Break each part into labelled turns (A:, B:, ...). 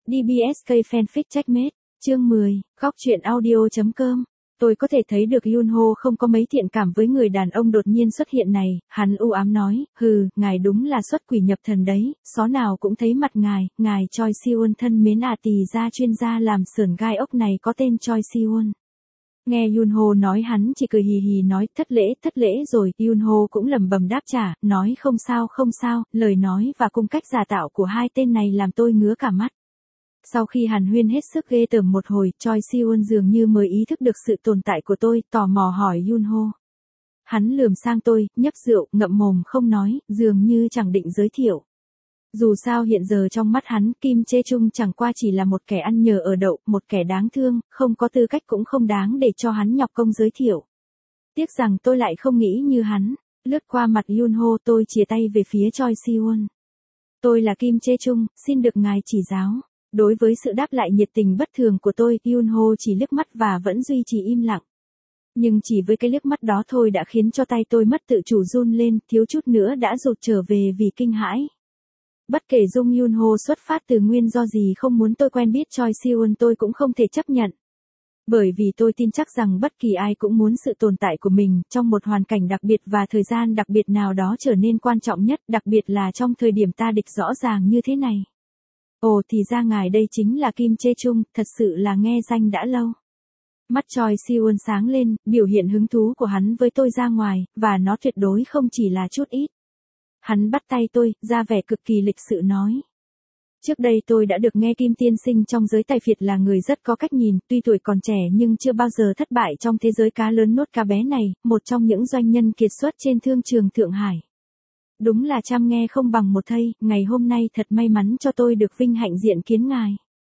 A: DBSK Fanfic Checkmate, chương 10, góc truyện audio.com. Tôi có thể thấy được Yunho không có mấy thiện cảm với người đàn ông đột nhiên xuất hiện này, hắn u ám nói, ngài đúng là xuất quỷ nhập thần đấy, xó nào cũng thấy mặt ngài Choi Siwon thân mến tỳ gia chuyên gia làm sườn gai ốc này có tên Choi Siwon. Nghe Yunho nói hắn chỉ cười hì hì nói thất lễ rồi, Yunho cũng lẩm bẩm đáp trả, nói không sao, lời nói và cung cách giả tạo của hai tên này làm tôi ngứa cả mắt. Sau khi hàn huyên hết sức ghê tởm một hồi, Choi Siwon dường như mới ý thức được sự tồn tại của tôi, tò mò hỏi Yunho. Hắn lườm sang tôi, nhấp rượu, ngậm mồm không nói, dường như chẳng định giới thiệu. Dù sao hiện giờ trong mắt hắn, Kim Chae Chung chẳng qua chỉ là một kẻ ăn nhờ ở đậu, một kẻ đáng thương, không có tư cách cũng không đáng để cho hắn nhọc công giới thiệu. Tiếc rằng tôi lại không nghĩ như hắn, lướt qua mặt Yunho tôi chìa tay về phía Choi Siwon. Tôi là Kim Chae Chung, xin được ngài chỉ giáo. Đối với sự đáp lại nhiệt tình bất thường của tôi, Yunho chỉ liếc mắt và vẫn duy trì im lặng. Nhưng chỉ với cái liếc mắt đó thôi đã khiến cho tay tôi mất tự chủ run lên, thiếu chút nữa đã rụt trở về vì kinh hãi. Bất kể Dung Yunho xuất phát từ nguyên do gì không muốn tôi quen biết Choi Siwon tôi cũng không thể chấp nhận. Bởi vì tôi tin chắc rằng bất kỳ ai cũng muốn sự tồn tại của mình trong một hoàn cảnh đặc biệt và thời gian đặc biệt nào đó trở nên quan trọng nhất, đặc biệt là trong thời điểm ta địch rõ ràng như thế này. Ồ thì ra ngài đây chính là Kim Chae Chung, thật sự là nghe danh đã lâu. Mắt Choi Siwon sáng lên, biểu hiện hứng thú của hắn với tôi ra ngoài, và nó tuyệt đối không chỉ là chút ít. Hắn bắt tay tôi, ra vẻ cực kỳ lịch sự nói. Trước đây tôi đã được nghe Kim tiên sinh trong giới tài phiệt là người rất có cách nhìn, tuy tuổi còn trẻ nhưng chưa bao giờ thất bại trong thế giới cá lớn nuốt cá bé này, một trong những doanh nhân kiệt xuất trên thương trường Thượng Hải. Đúng là trăm nghe không bằng một thây, ngày hôm nay thật may mắn cho tôi được vinh hạnh diện kiến ngài.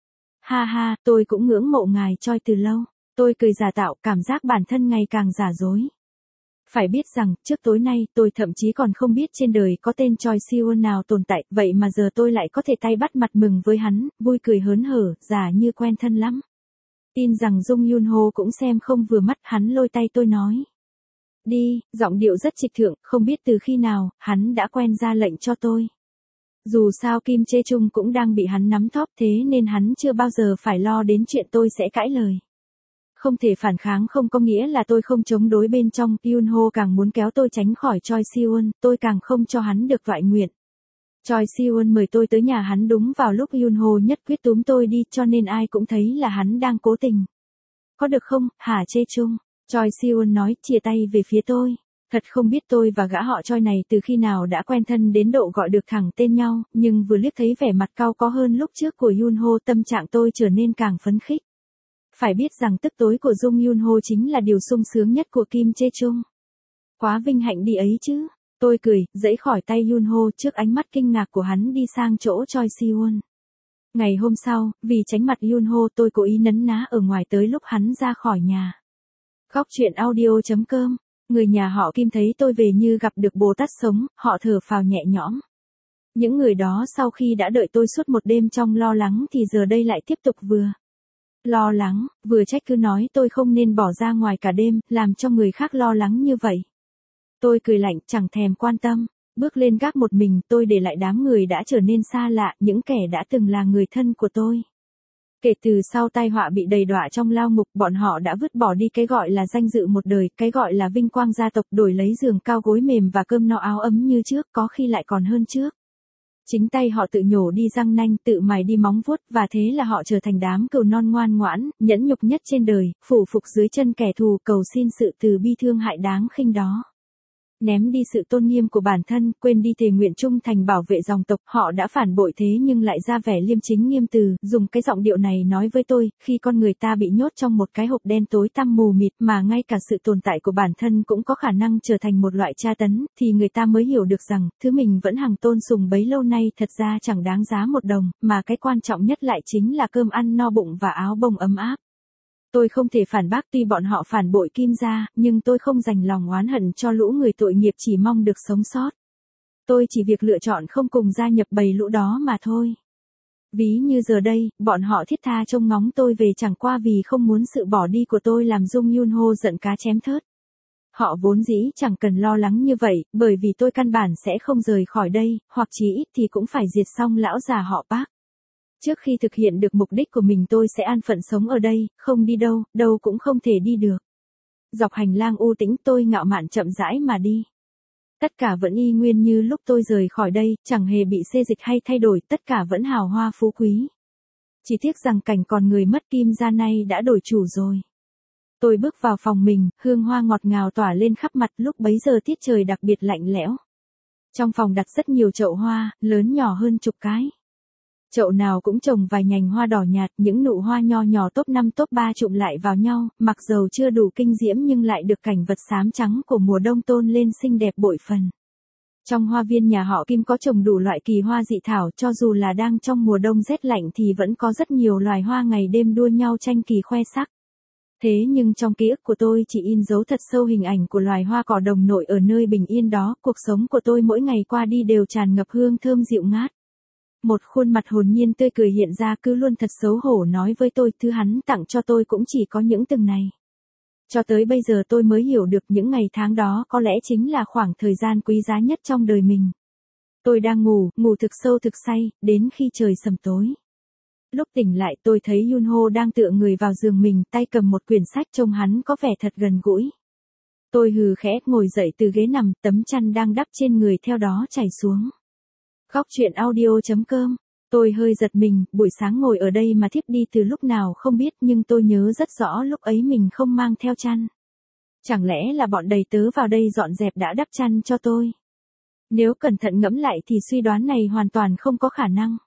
A: Ha, tôi cũng ngưỡng mộ ngài Choi từ lâu. Tôi cười giả tạo, cảm giác bản thân ngày càng giả dối. Phải biết rằng, trước tối nay, tôi thậm chí còn không biết trên đời có tên Choi Siwon nào tồn tại, vậy mà giờ tôi lại có thể tay bắt mặt mừng với hắn, vui cười hớn hở, giả như quen thân lắm. Tin rằng Dung Yunho cũng xem không vừa mắt, hắn lôi tay tôi nói. Đi, giọng điệu rất trịch thượng, không biết từ khi nào, hắn đã quen ra lệnh cho tôi. Dù sao Kim Chae Chung cũng đang bị hắn nắm thóp thế nên hắn chưa bao giờ phải lo đến chuyện tôi sẽ cãi lời. Không thể phản kháng không có nghĩa là tôi không chống đối bên trong, Yunho càng muốn kéo tôi tránh khỏi Choi Siwon, tôi càng không cho hắn được toại nguyện. Choi Siwon mời tôi tới nhà hắn đúng vào lúc Yunho nhất quyết túm tôi đi cho nên ai cũng thấy là hắn đang cố tình. Có được không, hả Chae Chung? Choi Siwon nói, chia tay về phía tôi. Thật không biết tôi và gã họ Choi này từ khi nào đã quen thân đến độ gọi được thẳng tên nhau, nhưng vừa liếc thấy vẻ mặt cau có hơn lúc trước của Yunho tâm trạng tôi trở nên càng phấn khích. Phải biết rằng tức tối của Dung Yunho chính là điều sung sướng nhất của Kim Chae Chung. Quá vinh hạnh đi ấy chứ. Tôi cười, giãy khỏi tay Yunho trước ánh mắt kinh ngạc của hắn đi sang chỗ Choi Siwon. Ngày hôm sau, vì tránh mặt Yunho tôi cố ý nấn ná ở ngoài tới lúc hắn ra khỏi nhà. Góc truyện audio.com. Người nhà họ Kim thấy tôi về như gặp được Bồ Tát sống, họ thở phào nhẹ nhõm. Những người đó sau khi đã đợi tôi suốt một đêm trong lo lắng thì giờ đây lại tiếp tục vừa lo lắng, vừa trách cứ nói tôi không nên bỏ ra ngoài cả đêm, làm cho người khác lo lắng như vậy. Tôi cười lạnh, chẳng thèm quan tâm, bước lên gác một mình, tôi để lại đám người đã trở nên xa lạ, những kẻ đã từng là người thân của tôi. Kể từ sau tai họa bị đầy đọa trong lao ngục, bọn họ đã vứt bỏ đi cái gọi là danh dự một đời, cái gọi là vinh quang gia tộc, đổi lấy giường cao gối mềm và cơm no áo ấm như trước, có khi lại còn hơn trước. Chính tay họ tự nhổ đi răng nanh, tự mài đi móng vuốt, và thế là họ trở thành đám cừu non ngoan ngoãn, nhẫn nhục nhất trên đời, phủ phục dưới chân kẻ thù, cầu xin sự từ bi thương hại đáng khinh đó. Ném đi sự tôn nghiêm của bản thân, quên đi thề nguyện trung thành bảo vệ dòng tộc, họ đã phản bội thế nhưng lại ra vẻ liêm chính nghiêm từ, dùng cái giọng điệu này nói với tôi, khi con người ta bị nhốt trong một cái hộp đen tối tăm mù mịt mà ngay cả sự tồn tại của bản thân cũng có khả năng trở thành một loại tra tấn, thì người ta mới hiểu được rằng, thứ mình vẫn hằng tôn sùng bấy lâu nay thật ra chẳng đáng giá một đồng, mà cái quan trọng nhất lại chính là cơm ăn no bụng và áo bông ấm áp. Tôi không thể phản bác tuy bọn họ phản bội Kim gia, nhưng tôi không dành lòng oán hận cho lũ người tội nghiệp chỉ mong được sống sót. Tôi chỉ việc lựa chọn không cùng gia nhập bầy lũ đó mà thôi. Ví như giờ đây, bọn họ thiết tha trông ngóng tôi về chẳng qua vì không muốn sự bỏ đi của tôi làm Dung Yunho giận cá chém thớt. Họ vốn dĩ chẳng cần lo lắng như vậy, bởi vì tôi căn bản sẽ không rời khỏi đây, hoặc chí ít thì cũng phải diệt xong lão già họ Park. Trước khi thực hiện được mục đích của mình tôi sẽ an phận sống ở đây, không đi đâu, đâu cũng không thể đi được. Dọc hành lang u tĩnh tôi ngạo mạn chậm rãi mà đi. Tất cả vẫn y nguyên như lúc tôi rời khỏi đây, chẳng hề bị xê dịch hay thay đổi, tất cả vẫn hào hoa phú quý. Chỉ tiếc rằng cảnh còn người mất Kim Gia nay đã đổi chủ rồi. Tôi bước vào phòng mình, hương hoa ngọt ngào tỏa lên khắp mặt, lúc bấy giờ tiết trời đặc biệt lạnh lẽo. Trong phòng đặt rất nhiều chậu hoa, lớn nhỏ hơn chục cái. Chậu nào cũng trồng vài nhành hoa đỏ nhạt, những nụ hoa nho nhỏ top 5 top 3 trụm lại vào nhau, mặc dầu chưa đủ kinh diễm nhưng lại được cảnh vật xám trắng của mùa đông tôn lên xinh đẹp bội phần. Trong hoa viên nhà họ Kim có trồng đủ loại kỳ hoa dị thảo, cho dù là đang trong mùa đông rét lạnh thì vẫn có rất nhiều loài hoa ngày đêm đua nhau tranh kỳ khoe sắc. Thế nhưng trong ký ức của tôi chỉ in dấu thật sâu hình ảnh của loài hoa cỏ đồng nội ở nơi bình yên đó, cuộc sống của tôi mỗi ngày qua đi đều tràn ngập hương thơm dịu ngát. Một khuôn mặt hồn nhiên tươi cười hiện ra, cứ luôn thật xấu hổ nói với tôi thứ hắn tặng cho tôi cũng chỉ có những từng này. Cho tới bây giờ tôi mới hiểu được những ngày tháng đó có lẽ chính là khoảng thời gian quý giá nhất trong đời mình. Tôi đang ngủ thực sâu thực say, đến khi trời sầm tối. Lúc tỉnh lại tôi thấy Yunho đang tựa người vào giường mình, tay cầm một quyển sách, trông hắn có vẻ thật gần gũi. Tôi hừ khẽ ngồi dậy từ ghế nằm, tấm chăn đang đắp trên người theo đó chảy xuống. Góc truyện audio.com. Tôi hơi giật mình, buổi sáng ngồi ở đây mà thiếp đi từ lúc nào không biết, nhưng tôi nhớ rất rõ lúc ấy mình không mang theo chăn. Chẳng lẽ là bọn đầy tớ vào đây dọn dẹp đã đắp chăn cho tôi? Nếu cẩn thận ngẫm lại thì suy đoán này hoàn toàn không có khả năng.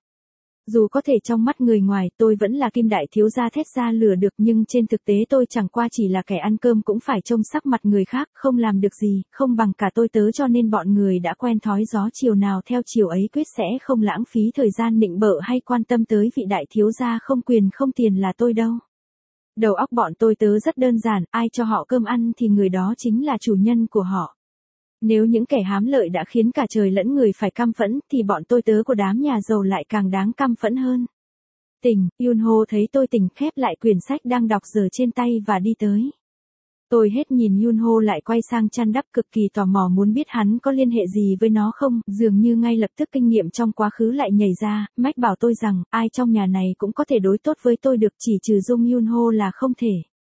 A: Dù có thể trong mắt người ngoài tôi vẫn là Kim đại thiếu gia thét ra lửa được, nhưng trên thực tế tôi chẳng qua chỉ là kẻ ăn cơm cũng phải trông sắc mặt người khác, không làm được gì, không bằng cả tôi tớ, cho nên bọn người đã quen thói gió chiều nào theo chiều ấy, quyết sẽ không lãng phí thời gian nịnh bợ hay quan tâm tới vị đại thiếu gia không quyền không tiền là tôi đâu. Đầu óc bọn tôi tớ rất đơn giản, ai cho họ cơm ăn thì người đó chính là chủ nhân của họ. Nếu những kẻ hám lợi đã khiến cả trời lẫn người phải căm phẫn, thì bọn tôi tớ của đám nhà giàu lại càng đáng căm phẫn hơn. Tỉnh, Yunho thấy tôi tỉnh khép lại quyển sách đang đọc dở trên tay và đi tới. Tôi hết nhìn Yunho lại quay sang chăn đắp, cực kỳ tò mò muốn biết hắn có liên hệ gì với nó không, dường như ngay lập tức kinh nghiệm trong quá khứ lại nhảy ra, mách bảo tôi rằng, ai trong nhà này cũng có thể đối tốt với tôi được, chỉ trừ Dung Yunho là không thể.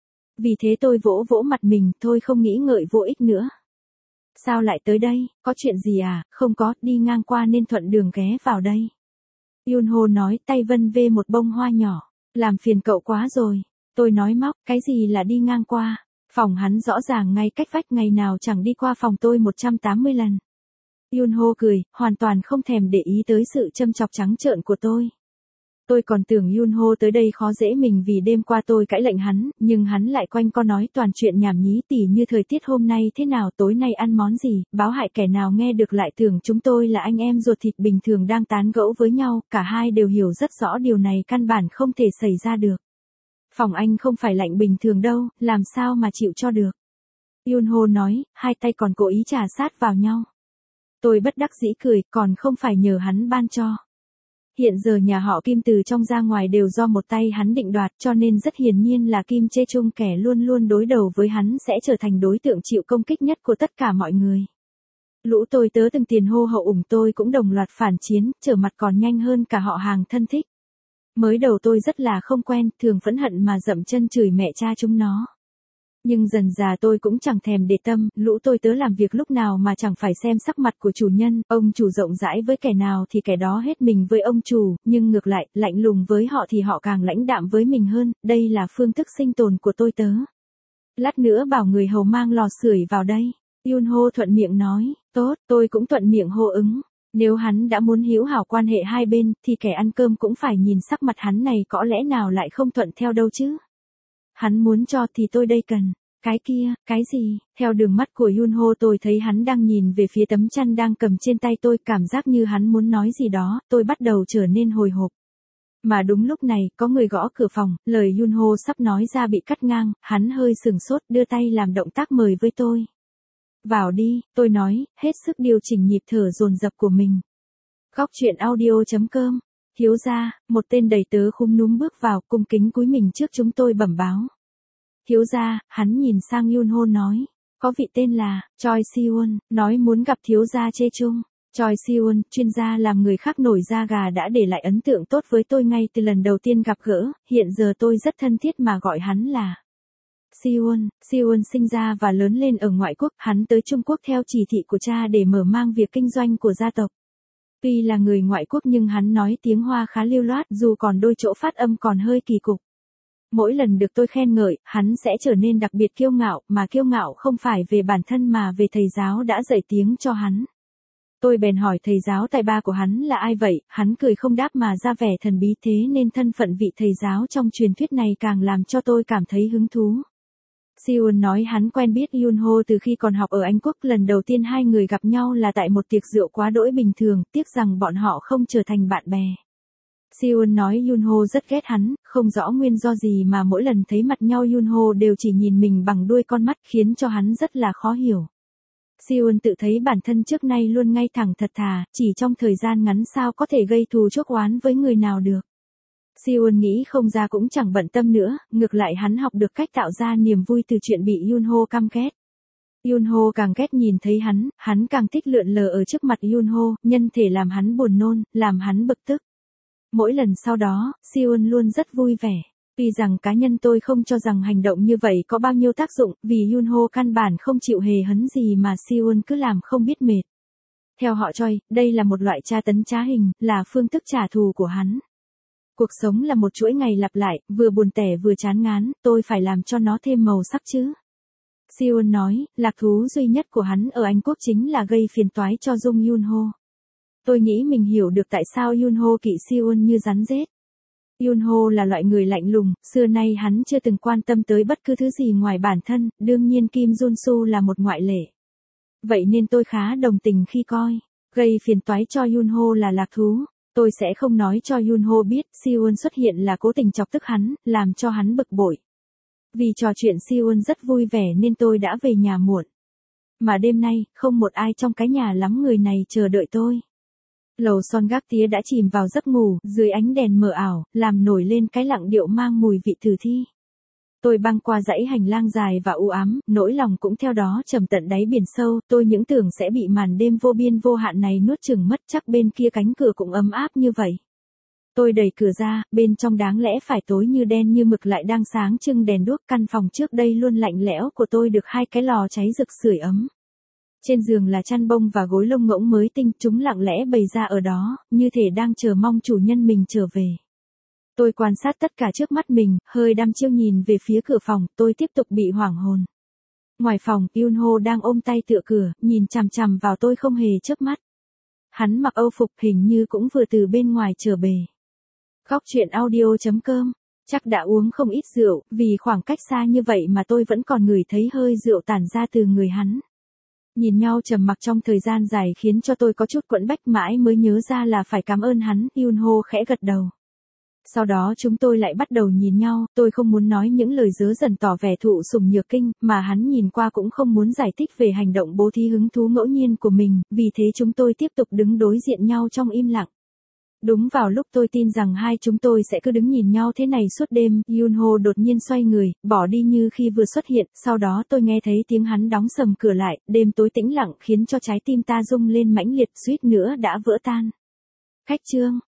A: Vì thế tôi vỗ vỗ mặt mình, thôi không nghĩ ngợi vô ích nữa. Sao lại tới đây, có chuyện gì à? Không có, đi ngang qua nên thuận đường ghé vào đây. Yunho nói, tay vân vê một bông hoa nhỏ. Làm phiền cậu quá rồi. Tôi nói móc, cái gì là đi ngang qua? Phòng hắn rõ ràng ngay cách vách, ngày nào chẳng đi qua phòng tôi 180 lần. Yunho cười, hoàn toàn không thèm để ý tới sự châm chọc trắng trợn của tôi. Tôi còn tưởng Yunho tới đây khó dễ mình vì đêm qua tôi cãi lệnh hắn, nhưng hắn lại quanh co nói toàn chuyện nhảm nhí, tỉ như thời tiết hôm nay thế nào, tối nay ăn món gì, báo hại kẻ nào nghe được lại tưởng chúng tôi là anh em ruột thịt bình thường đang tán gẫu với nhau, cả hai đều hiểu rất rõ điều này căn bản không thể xảy ra được. Phòng anh không phải lạnh bình thường đâu, làm sao mà chịu cho được. Yunho nói, hai tay còn cố ý chà sát vào nhau. Tôi bất đắc dĩ cười, còn không phải nhờ hắn ban cho. Hiện giờ nhà họ Kim từ trong ra ngoài đều do một tay hắn định đoạt, cho nên rất hiển nhiên là Kim Chê Chung, kẻ luôn luôn đối đầu với hắn, sẽ trở thành đối tượng chịu công kích nhất của tất cả mọi người. Lũ tôi tớ từng tiền hô hậu ủng tôi cũng đồng loạt phản chiến, trở mặt còn nhanh hơn cả họ hàng thân thích. Mới đầu tôi rất là không quen, thường phẫn hận mà dậm chân chửi mẹ cha chúng nó. Nhưng dần dà tôi cũng chẳng thèm để tâm, lũ tôi tớ làm việc lúc nào mà chẳng phải xem sắc mặt của chủ nhân, ông chủ rộng rãi với kẻ nào thì kẻ đó hết mình với ông chủ, nhưng ngược lại, lạnh lùng với họ thì họ càng lãnh đạm với mình hơn, đây là phương thức sinh tồn của tôi tớ. Lát nữa bảo người hầu mang lò sưởi vào đây. Yunho thuận miệng nói, tốt, tôi cũng thuận miệng hô ứng. Nếu hắn đã muốn hữu hảo quan hệ hai bên, thì kẻ ăn cơm cũng phải nhìn sắc mặt hắn này có lẽ nào lại không thuận theo đâu chứ. Hắn muốn cho thì tôi đây cần. Cái kia, cái gì? Theo đường mắt của Yunho tôi thấy hắn đang nhìn về phía tấm chăn đang cầm trên tay tôi, cảm giác như hắn muốn nói gì đó, tôi bắt đầu trở nên hồi hộp. Mà đúng lúc này, có người gõ cửa phòng, lời Yunho sắp nói ra bị cắt ngang, hắn hơi sừng sốt, đưa tay làm động tác mời với tôi. Vào đi, tôi nói, hết sức điều chỉnh nhịp thở dồn dập của mình. Góc truyện audio.com. Thiếu gia, một tên đầy tớ khúm núm bước vào, cung kính cúi mình trước chúng tôi bẩm báo. Thiếu gia, hắn nhìn sang Yunho nói, có vị tên là Choi Siwon, nói muốn gặp thiếu gia Chê Chung. Choi Siwon, chuyên gia làm người khác nổi da gà đã để lại ấn tượng tốt với tôi ngay từ lần đầu tiên gặp gỡ, hiện giờ tôi rất thân thiết mà gọi hắn là Siwon. Siwon sinh ra và lớn lên ở ngoại quốc, hắn tới Trung Quốc theo chỉ thị của cha để mở mang việc kinh doanh của gia tộc. Tuy là người ngoại quốc nhưng hắn nói tiếng Hoa khá lưu loát, dù còn đôi chỗ phát âm còn hơi kỳ cục. Mỗi lần được tôi khen ngợi, hắn sẽ trở nên đặc biệt kiêu ngạo, mà kiêu ngạo không phải về bản thân mà về thầy giáo đã dạy tiếng cho hắn. Tôi bèn hỏi thầy giáo tài ba của hắn là ai vậy, hắn cười không đáp mà ra vẻ thần bí, thế nên thân phận vị thầy giáo trong truyền thuyết này càng làm cho tôi cảm thấy hứng thú. Siwon nói hắn quen biết Yunho từ khi còn học ở Anh Quốc, lần đầu tiên hai người gặp nhau là tại một tiệc rượu quá đỗi bình thường, tiếc rằng bọn họ không trở thành bạn bè. Siwon nói Yunho rất ghét hắn, không rõ nguyên do gì mà mỗi lần thấy mặt nhau Yunho đều chỉ nhìn mình bằng đuôi con mắt, khiến cho hắn rất là khó hiểu. Siwon tự thấy bản thân trước nay luôn ngay thẳng thật thà, chỉ trong thời gian ngắn sao có thể gây thù chuốc oán với người nào được. Siwon nghĩ không ra cũng chẳng bận tâm nữa, ngược lại hắn học được cách tạo ra niềm vui từ chuyện bị Yunho căm ghét. Yunho càng ghét nhìn thấy hắn càng thích lượn lờ ở trước mặt Yunho, nhân thể làm hắn buồn nôn, làm hắn bực tức. Mỗi lần sau đó, Siwon luôn rất vui vẻ. Tuy rằng cá nhân tôi không cho rằng hành động như vậy có bao nhiêu tác dụng, vì Yunho căn bản không chịu hề hấn gì mà Siwon cứ làm không biết mệt. Theo họ Choi, đây là một loại tra tấn trá hình, là phương thức trả thù của hắn. Cuộc sống là một chuỗi ngày lặp lại, vừa buồn tẻ vừa chán ngán, tôi phải làm cho nó thêm màu sắc chứ. Siwon nói, lạc thú duy nhất của hắn ở Anh Quốc chính là gây phiền toái cho Jung Yunho. Tôi nghĩ mình hiểu được tại sao Yunho kỵ Siwon như rắn rết. Yunho là loại người lạnh lùng, xưa nay hắn chưa từng quan tâm tới bất cứ thứ gì ngoài bản thân, đương nhiên Kim Junsu là một ngoại lệ. Vậy nên tôi khá đồng tình khi coi gây phiền toái cho Yunho là lạc thú. Tôi sẽ không nói cho Yunho biết Siwon xuất hiện là cố tình chọc tức hắn, làm cho hắn bực bội. Vì trò chuyện Siwon rất vui vẻ nên tôi đã về nhà muộn. Mà đêm nay, không một ai trong cái nhà lắm người này chờ đợi tôi. Lầu son gác tía đã chìm vào giấc ngủ, dưới ánh đèn mờ ảo, làm nổi lên cái lặng điệu mang mùi vị tử thi. Tôi băng qua dãy hành lang dài và u ám, nỗi lòng cũng theo đó trầm tận đáy biển sâu, tôi những tưởng sẽ bị màn đêm vô biên vô hạn này nuốt chửng mất, chắc bên kia cánh cửa cũng ấm áp như vậy. Tôi đẩy cửa ra, bên trong đáng lẽ phải tối như đen như mực lại đang sáng trưng đèn đuốc, căn phòng trước đây luôn lạnh lẽo của tôi được hai cái lò cháy rực sưởi ấm. Trên giường là chăn bông và gối lông ngỗng mới tinh, chúng lặng lẽ bày ra ở đó, như thể đang chờ mong chủ nhân mình trở về. Tôi quan sát tất cả trước mắt mình, hơi đăm chiêu nhìn về phía cửa phòng, tôi tiếp tục bị hoảng hồn. Ngoài phòng, Yunho đang ôm tay tựa cửa, nhìn chằm chằm vào tôi không hề chớp mắt. Hắn mặc âu phục, hình như cũng vừa từ bên ngoài trở về. Khóc chuyện audio.com. Chắc đã uống không ít rượu, vì khoảng cách xa như vậy mà tôi vẫn còn ngửi thấy hơi rượu tản ra từ người hắn. Nhìn nhau trầm mặc trong thời gian dài khiến cho tôi có chút quẫn bách, mãi mới nhớ ra là phải cảm ơn hắn. Yunho khẽ gật đầu. Sau đó chúng tôi lại bắt đầu nhìn nhau, tôi không muốn nói những lời dớ dần tỏ vẻ thụ sủng nhược kinh, mà hắn nhìn qua cũng không muốn giải thích về hành động bố thí hứng thú ngẫu nhiên của mình, vì thế chúng tôi tiếp tục đứng đối diện nhau trong im lặng. Đúng vào lúc tôi tin rằng hai chúng tôi sẽ cứ đứng nhìn nhau thế này suốt đêm, Yunho đột nhiên xoay người, bỏ đi như khi vừa xuất hiện, sau đó tôi nghe thấy tiếng hắn đóng sầm cửa lại, đêm tối tĩnh lặng khiến cho trái tim ta rung lên mãnh liệt, suýt nữa đã vỡ tan. Khách chương